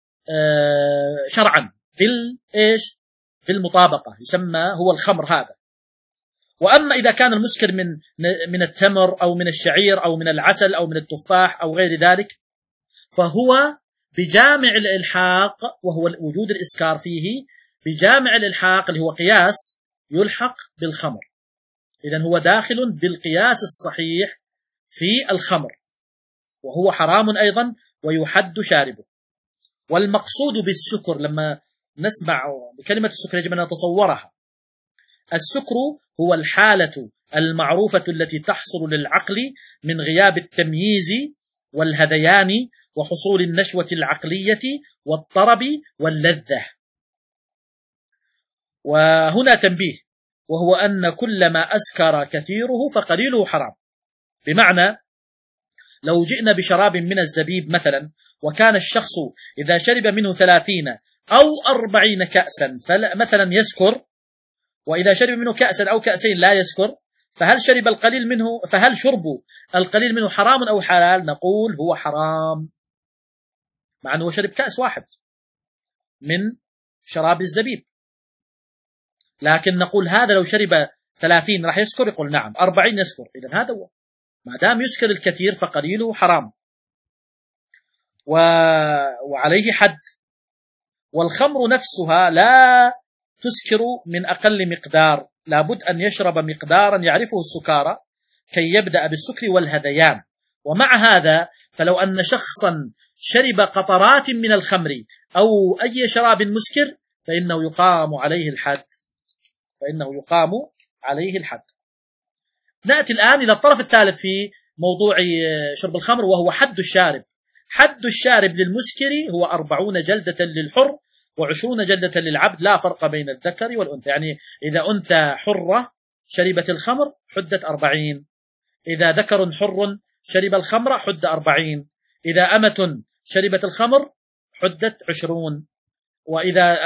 شرعا بالإيش؟ بالمطابقة، يسمى هو الخمر هذا. وأما إذا كان المسكر من من التمر أو من الشعير أو من العسل أو من التفاح أو غير ذلك فهو بجامع الإلحاق، وهو وجود الإسكار فيه بجامع الإلحاق اللي هو قياس، يلحق بالخمر. إذن هو داخل بالقياس الصحيح في الخمر وهو حرام أيضا ويحد شاربه. والمقصود بالسكر، لما نسمع بكلمة السكر يجب أن نتصورها. السكر هو الحالة المعروفة التي تحصل للعقل من غياب التمييز والهذيان وحصول النشوة العقلية والطرب واللذة. وهنا تنبيه، وهو أن كل ما أسكر كثيره فقليله حرام. بمعنى لو جئنا بشراب من الزبيب مثلا وكان الشخص إذا شرب منه ثلاثين أو أربعين كأسا مثلا يسكر، وإذا شرب منه كأسا أو كأسين لا يسكر، فهل شرب القليل منه فهل شرب القليل منه حرام أو حلال؟ نقول هو حرام، مع أنه شرب كأس واحد من شراب الزبيب، لكن نقول هذا لو شرب ثلاثين راح يسكر؟ يقول نعم. أربعين يسكر. إذن هذا هو، ما دام يسكر الكثير فقليله حرام و... وعليه حد. والخمر نفسها لا تسكر من أقل مقدار، لابد أن يشرب مقدارا يعرفه السكارى كي يبدأ بالسكر والهذيان. ومع هذا فلو أن شخصا شرب قطرات من الخمر أو أي شراب مسكر فإنه يقام عليه الحد، فإنه يقام عليه الحد. نأتي الآن إلى الطرف الثالث في موضوع شرب الخمر، وهو حد الشارب. حد الشارب للمسكر هو أربعون جلدة للحر وعشرون جلدة للعبد، لا فرق بين الذكر والأنثى. يعني إذا أنثى حرة شربت الخمر حدت أربعين، إذا ذكر حر شرب الخمر حد أربعين، إذا أمة شربت الخمر حدت عشرون، وإذا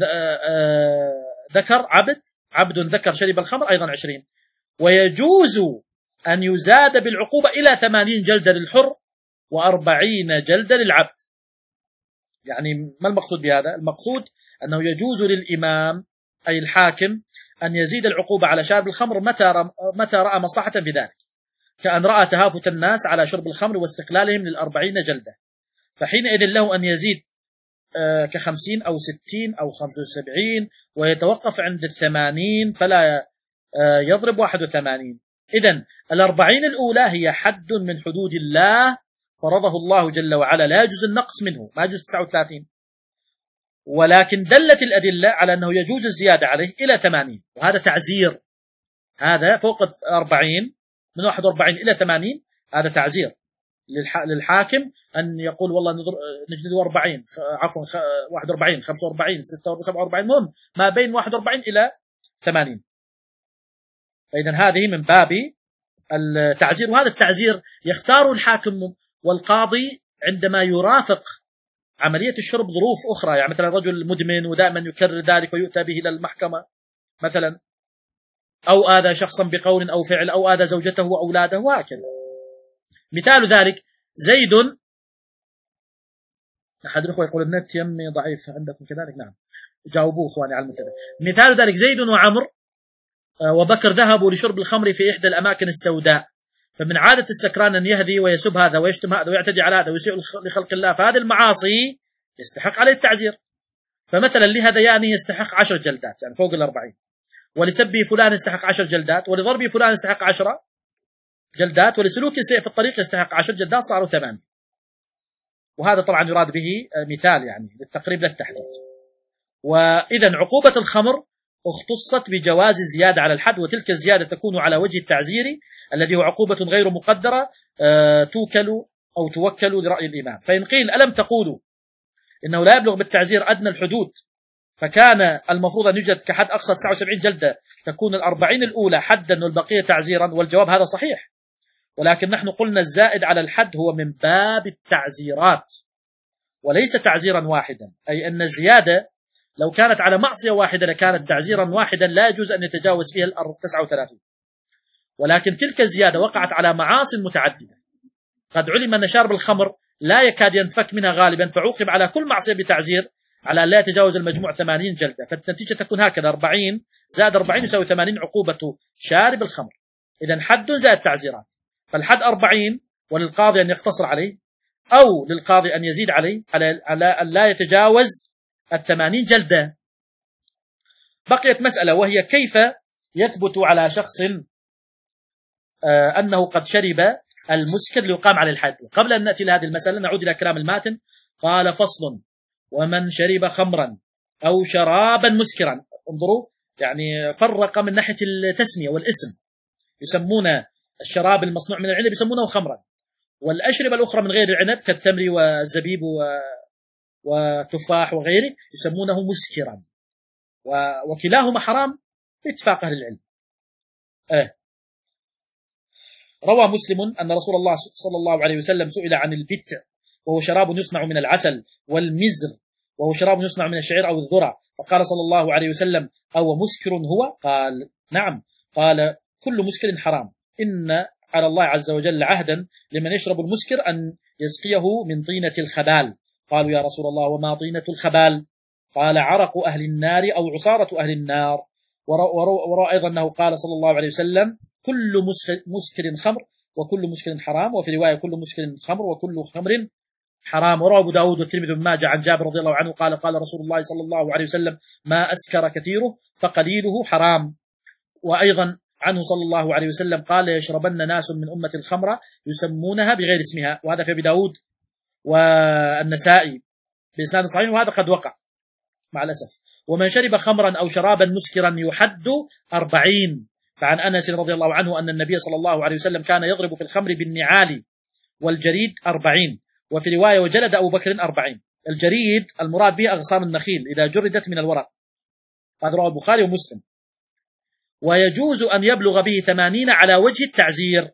ذكر عبد عبد ذكر شرب الخمر أيضا عشرين. ويجوز أن يزاد بالعقوبة إلى ثمانين جلدة للحر وأربعين جلدة للعبد. يعني ما المقصود بهذا؟ المقصود أنه يجوز للإمام أي الحاكم أن يزيد العقوبة على شارب الخمر متى متى رأى مصلحة بذلك، كأن رأى تهافت الناس على شرب الخمر واستقلالهم للأربعين جلدة، فحينئذ له أن يزيد كخمسين أو ستين أو خمسة وسبعين ويتوقف عند الثمانين فلا يضرب واحد وثمانين. إذن الأربعين الأولى هي حد من حدود الله فرضه الله جل وعلا، لا يجوز النقص منه، ما يجوز تسعة وثلاثين، ولكن دلت الأدلة على أنه يجوز الزيادة عليه إلى ثمانين، وهذا تعزير. هذا فوق أربعين من واحد وأربعين إلى ثمانين هذا تعزير للحاكم أن يقول والله نجلد أربعين، عفوا واحد وأربعين، خمسة وأربعين، ستة وأربعين، سبعة وأربعين، مهم ما بين واحد وأربعين إلى ثمانين. فإذن هذه من باب التعزير، وهذا التعزير يختار الحاكم والقاضي عندما يرافق عملية الشرب ظروف أخرى، يعني مثلا رجل مدمن ودائما يكرر ذلك ويؤتى به إلى المحكمة مثلا، أو آذى شخصا بقول أو فعل أو آذى زوجته وأولاده وهكذا. مثال ذلك زيد، أحد الأخوة يقول النت يمي ضعيف عندكم كذلك، نعم جاوبوه إخواني على المنتدى. مثال ذلك زيد وعمر وبكر ذهبوا لشرب الخمر في إحدى الأماكن السوداء، فمن عادة السكران أن يهدي ويسب هذا ويشتم هذا ويعتدي على هذا ويسيء لخلق الله، فهذه المعاصي يستحق عليه التعزير. فمثلا لهذيانه يستحق عشر جلدات يعني فوق الأربعين، ولسبه فلان يستحق عشر جلدات، ولضربه فلان يستحق عشرة جلدات، ولسلوك السيء في الطريق يستحق عشر جلدات، صاروا ثمان. وهذا طبعا يراد به مثال يعني للتقريب للتحديد. وإذا عقوبة الخمر اختصت بجواز الزيادة على الحد، وتلك الزيادة تكون على وجه التعزير الذي هو عقوبة غير مقدرة توكل أو توكل لرأي الإمام. فإن قيل ألم تقولوا إنه لا يبلغ بالتعزير أدنى الحدود، فكان المفروض أن يوجد كحد أقصى تسعة وسبعين جلدة، تكون الأربعين الأولى حدا والبقية تعزيرا، والجواب هذا صحيح، ولكن نحن قلنا الزائد على الحد هو من باب التعزيرات وليس تعزيرا واحدا، أي أن الزيادة لو كانت على معصية واحدة لكانت تعزيرا واحدا لا يجوز أن يتجاوز فيها التسعة وثلاثين، ولكن تلك الزيادة وقعت على معاصي متعددة. قد علم أن شارب الخمر لا يكاد ينفك منها غالبا، فعوقب على كل معصية بتعزير على لا يتجاوز المجموع ثمانين جلدة، فالنتيجة تكون هكذا: أربعين زائد أربعين يساوي ثمانين عقوبة شارب الخمر، إذن حد زائد تعزيرات، فالحد أربعين وللقاضي أن يقتصر عليه أو للقاضي أن يزيد عليه على أن لا يتجاوز الثمانين جلدة. بقيت مسألة، وهي كيف يثبت على شخص أنه قد شرب المسكر ليقام عليه الحد. قبل أن نأتي لهذه المسألة نعود إلى كلام الماتن. قال: فصل: ومن شرب خمرا أو شرابا مسكرا. انظروا، يعني فرق من ناحية التسمية والاسم، يسمون الشراب المصنوع من العنب يسمونه خمرا، والأشربة الأخرى من غير العنب كالتمر والزبيب وتفاح وغيره يسمونه مسكرا، وكلاهما حرام باتفاق أهل العلم. آه. روى مسلم أن رسول الله صلى الله عليه وسلم سئل عن البتع، وهو شراب يصنع من العسل، والمزر وهو شراب يصنع من الشعير أو الذرة، فقال صلى الله عليه وسلم: أو مسكر هو؟ قال: نعم. قال: كل مسكر حرام، إن على الله عز وجل عهدا لمن يشرب المسكر أن يسقيه من طينة الخبال. قالوا: يا رسول الله وما طينة الخبال؟ قال: عرق أهل النار أو عصارة أهل النار. وروى أيضا أنه قال صلى الله عليه وسلم: كل مسكر خمر وكل مسكر حرام، وفي رواية: كل مسكر خمر وكل خمر حرام. وروى أبو داود والترمذي بن ماجه عن جابر رضي الله عنه قال: قال رسول الله صلى الله عليه وسلم: ما أسكر كثيره فقليله حرام. وأيضا عنه صلى الله عليه وسلم قال: يشربن ناس من أمة الخمر يسمونها بغير اسمها، وهذا في أبي داود والنسائي بإسناد صحيح، وهذا قد وقع مع الأسف. ومن شرب خمرا أو شرابا مسكرا يحد أربعين. فعن أنس رضي الله عنه أن النبي صلى الله عليه وسلم كان يضرب في الخمر بالنعال والجريد أربعين، وفي رواية: وجلد أبو بكر أربعين. الجريد المراد به أغصان النخيل إذا جردت من الورق، هذا رواه البخاري ومسلم. ويجوز أن يبلغ به ثمانين على وجه التعزير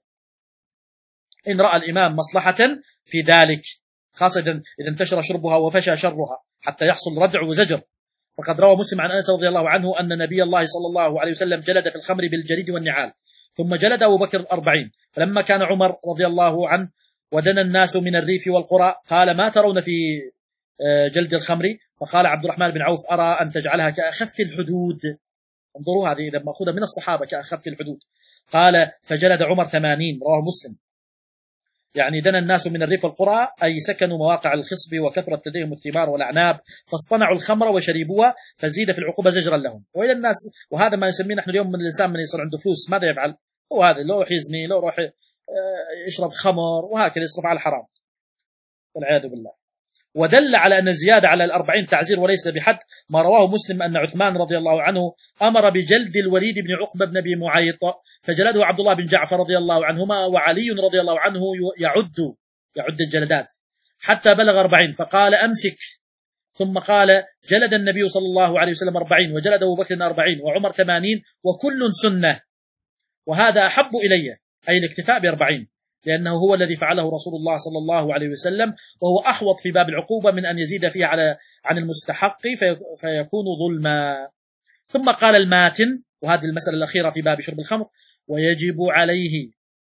إن رأى الإمام مصلحة في ذلك، خاصة إذا انتشر شربها وفشى شرها حتى يحصل ردع وزجر. فقد روى مسلم عن أنس رضي الله عنه أن نبي الله صلى الله عليه وسلم جلد في الخمر بالجريد والنعال، ثم جلد أبو بكر أربعين. فلما كان عمر رضي الله عنه ودنا الناس من الريف والقرى قال: ما ترون في جلد الخمر؟ فقال عبد الرحمن بن عوف: أرى أن تجعلها كأخف الحدود. انظروا، هذه إذا مأخوذة من الصحابة، كأخف الحدود. قال: فجلد عمر ثمانين، رواه مسلم. يعني دنا الناس من الريف والقرى أي سكنوا مواقع الخصب وكثرة لديهم الثمار والأعناب، فاصطنعوا الخمر وشربوها، فزيد في العقوبة زجرا لهم. وإلى الناس، وهذا ما نسميه نحن اليوم من الإنسان من يصير عنده فلوس ماذا يفعل؟ هو هذا لو يروح يزني، لو يروح يشرب خمر، وهكذا يصرف على الحرام والعياذ بالله. ودل على أن الزيادة على الأربعين تعزير وليس بحد ما رواه مسلم أن عثمان رضي الله عنه أمر بجلد الوليد بن عقبة بن أبي معيط، فجلده عبد الله بن جعفر رضي الله عنهما، وعلي رضي الله عنه يعد يعد الجلدات حتى بلغ أربعين، فقال: أمسك. ثم قال: جلد النبي صلى الله عليه وسلم أربعين، وجلد أبو بكر أربعين، وعمر ثمانين، وكل سنة. وهذا أحب إلي، أي الاكتفاء بأربعين، لأنه هو الذي فعله رسول الله صلى الله عليه وسلم، وهو أحوط في باب العقوبة من أن يزيد فيها على عن المستحق فيكون ظلما. ثم قال الماتن، وهذه المسألة الأخيرة في باب شرب الخمر: ويجب عليه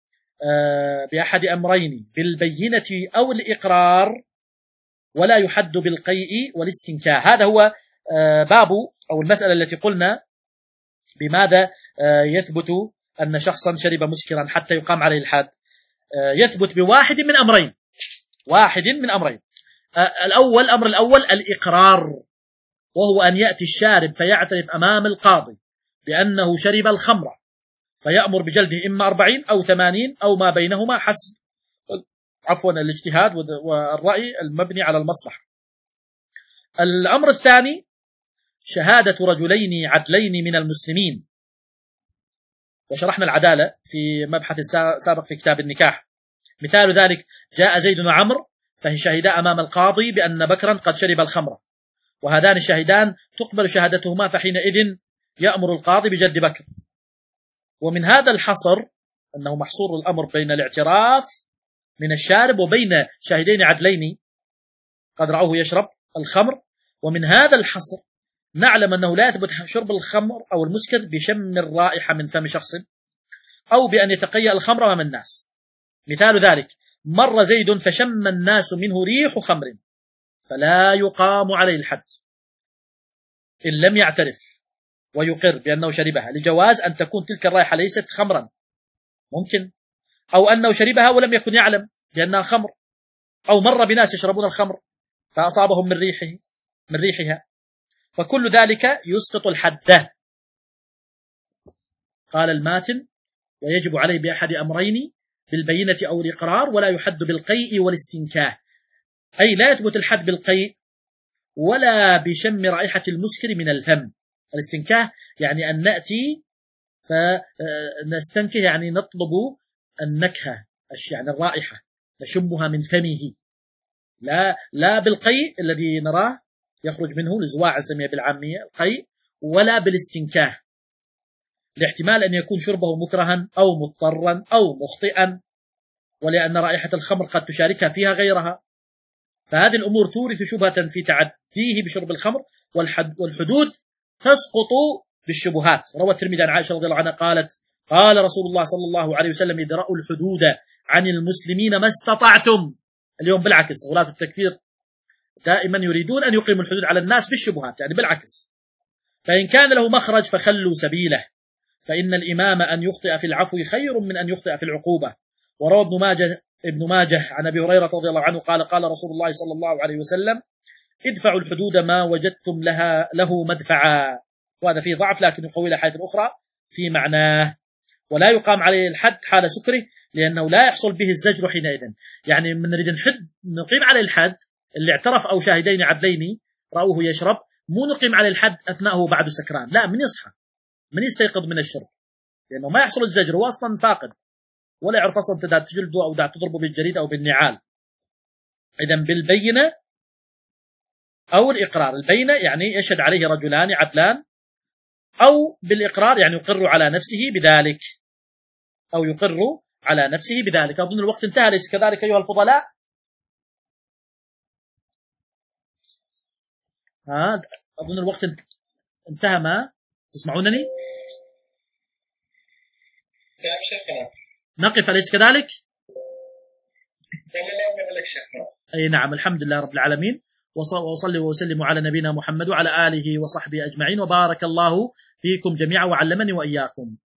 بأحد أمرين: بالبينة أو الإقرار، ولا يحد بالقيء والاستنكاء. هذا هو باب أو المسألة التي قلنا بماذا يثبت أن شخصا شرب مسكرا حتى يقام عليه الحد. يثبت بواحد من أمرين، واحد من أمرين. الأول، الأمر الأول الإقرار، وهو أن يأتي الشارب فيعترف أمام القاضي بأنه شرب الخمر، فيأمر بجلده إما أربعين أو ثمانين أو ما بينهما حسب عفوا الاجتهاد والرأي المبني على المصلحة. الأمر الثاني شهادة رجلين عدلين من المسلمين. وشرحنا العدالة في مبحث سابق في كتاب النكاح. مثال ذلك: جاء زيد وعمرو فشهدا أمام القاضي بأن بكرا قد شرب الخمر، وهذان الشاهدان تقبل شهادتهما، فحينئذ يأمر القاضي بجلد بكر. ومن هذا الحصر أنه محصور الأمر بين الاعتراف من الشارب وبين شاهدين عدلين قد رأوه يشرب الخمر. ومن هذا الحصر نعلم أنه لا يثبت شرب الخمر أو المسكر بشم الرائحة من فم شخص أو بأن يتقيأ الخمر أمام الناس. مثال ذلك: مر زيد فشم الناس منه ريح خمر، فلا يقام عليه الحد إن لم يعترف ويقر بأنه شربها، لجواز أن تكون تلك الرائحة ليست خمرا ممكن، أو أنه شربها ولم يكن يعلم بأنها خمر، أو مر بناس يشربون الخمر فأصابهم من ريحه من ريحها، فكل ذلك يسقط الحد. قال الماتن: ويجب عليه بأحد أمرين: بالبينة أو الإقرار، ولا يحد بالقيء والاستنكاه، أي لا يثبت الحد بالقيء ولا بشم رائحة المسكر من الفم. الاستنكاه يعني أن نأتي فنستنكه، يعني نطلب النكهة، يعني الرائحة نشمها من فمه، لا لا بالقيء الذي نراه يخرج منه لزواع نسميه بالعامية القيء، ولا بالاستنكاه، لاحتمال أن يكون شربه مكرها أو مضطرا أو مخطئا، ولأن رائحة الخمر قد تشاركها فيها غيرها. فهذه الأمور تورث شبهة في تعديه بشرب الخمر، والحدود تسقط بالشبهات. روى الترمذي عن عائشة رضي الله عنها قالت: قال رسول الله صلى الله عليه وسلم: ادرأوا الحدود عن المسلمين ما استطعتم. اليوم بالعكس، غلاة التكفير دائما يريدون أن يقيموا الحدود على الناس بالشبهات، يعني بالعكس. فإن كان له مخرج فخلوا سبيله، فإن الإمام أن يخطئ في العفو خير من أن يخطئ في العقوبة. وروى ابن ماجه ابن ماجه عن أبي هريرة رضي الله عنه قال: قال رسول الله صلى الله عليه وسلم: ادفعوا الحدود ما وجدتم لها له مدفعا. وهذا فيه ضعف، لكن يقوي الأحاديث الأخرى في معناه. ولا يقام عليه الحد حال سكره، لأنه لا يحصل به الزجر حينئذ. يعني من نريد نحد نقيم عليه الحد اللي اعترف أو شاهدين عدلين رأوه يشرب، مو نقيم عليه الحد أثناءه بعد سكران، لا، من يصحى من يستيقظ من الشرب، لأنه ما يحصل الزجر، هو أصلا فاقد ولا يعرف أصلا تدع تجلده أو دع تضربه بالجريد أو بالنعال. إذن بالبينة أو الإقرار. البينة يعني يشهد عليه رجلان عدلان، أو بالإقرار يعني يقر على نفسه بذلك، أو يقر على نفسه بذلك. أظن الوقت انتهى، ليس كذلك أيها الفضلاء؟ ها أظن الوقت انتهى، ما تسمعونني؟ نعم شيخنا. نقف، أليس كذلك؟ لا لا لا شيخنا. أي نعم، الحمد لله رب العالمين، وصلي وسلم على نبينا محمد وعلى آله وصحبه أجمعين، وبارك الله فيكم جميعا وعلمني وإياكم.